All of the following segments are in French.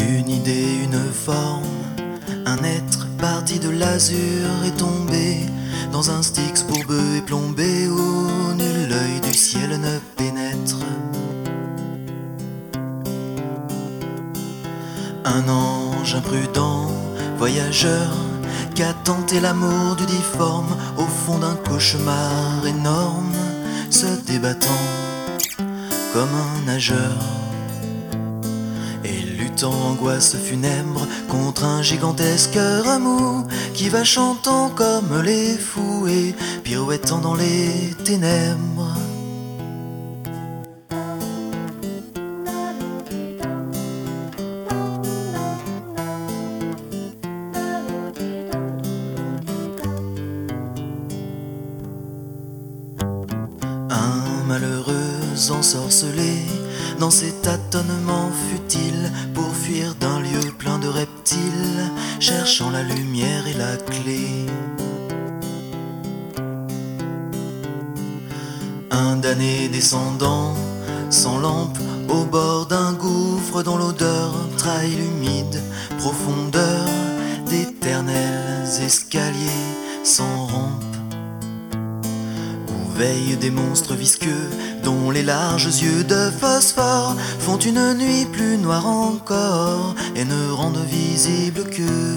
Une idée, une forme, un être parti de l'azur est tombé dans un Styx bourbeux et plombé où nul œil du ciel ne pénètre. Un ange imprudent, voyageur, qu'a tenté l'amour du difforme au fond d'un cauchemar énorme, se débattant comme un nageur et luttant angoisse funèbre contre un gigantesque remous qui va chantant comme les fous et pirouettant dans les ténèbres. Un malheureux ensorcelé dans ces tâtonnements futiles pour fuir d'un lieu plein de reptiles, cherchant la lumière et la clé. Un damné descendant sans lampe au bord d'un gouffre dont l'odeur trahit l'humide profondeur d'éternels escaliers sans rampe. Veillent des monstres visqueux dont les larges yeux de phosphore font une nuit plus noire encore et ne rendent visible que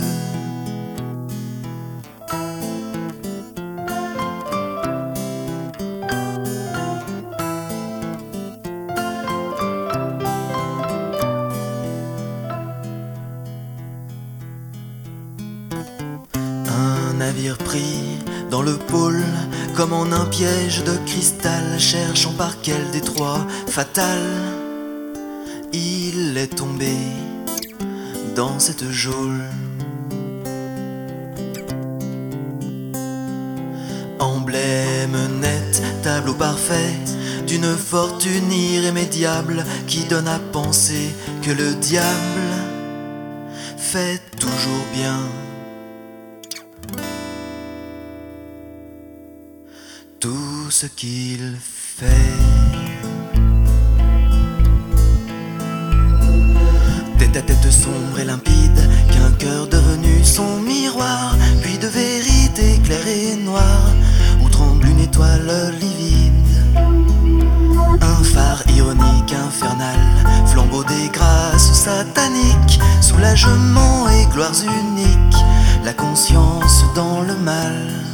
un navire pris dans le pôle comme en un piège de cristal, cherchant par quel détroit fatal il est tombé dans cette geôle. Emblème net, tableau parfait d'une fortune irrémédiable qui donne à penser que le diable fait toujours bien tout ce qu'il fait. Tête à tête sombre et limpide, qu'un cœur devenu son miroir, puis de vérité claire et noire, où tremble une étoile livide. Un phare ironique, infernal, flambeau des grâces sataniques, soulagement et gloires uniques, la conscience dans le mal.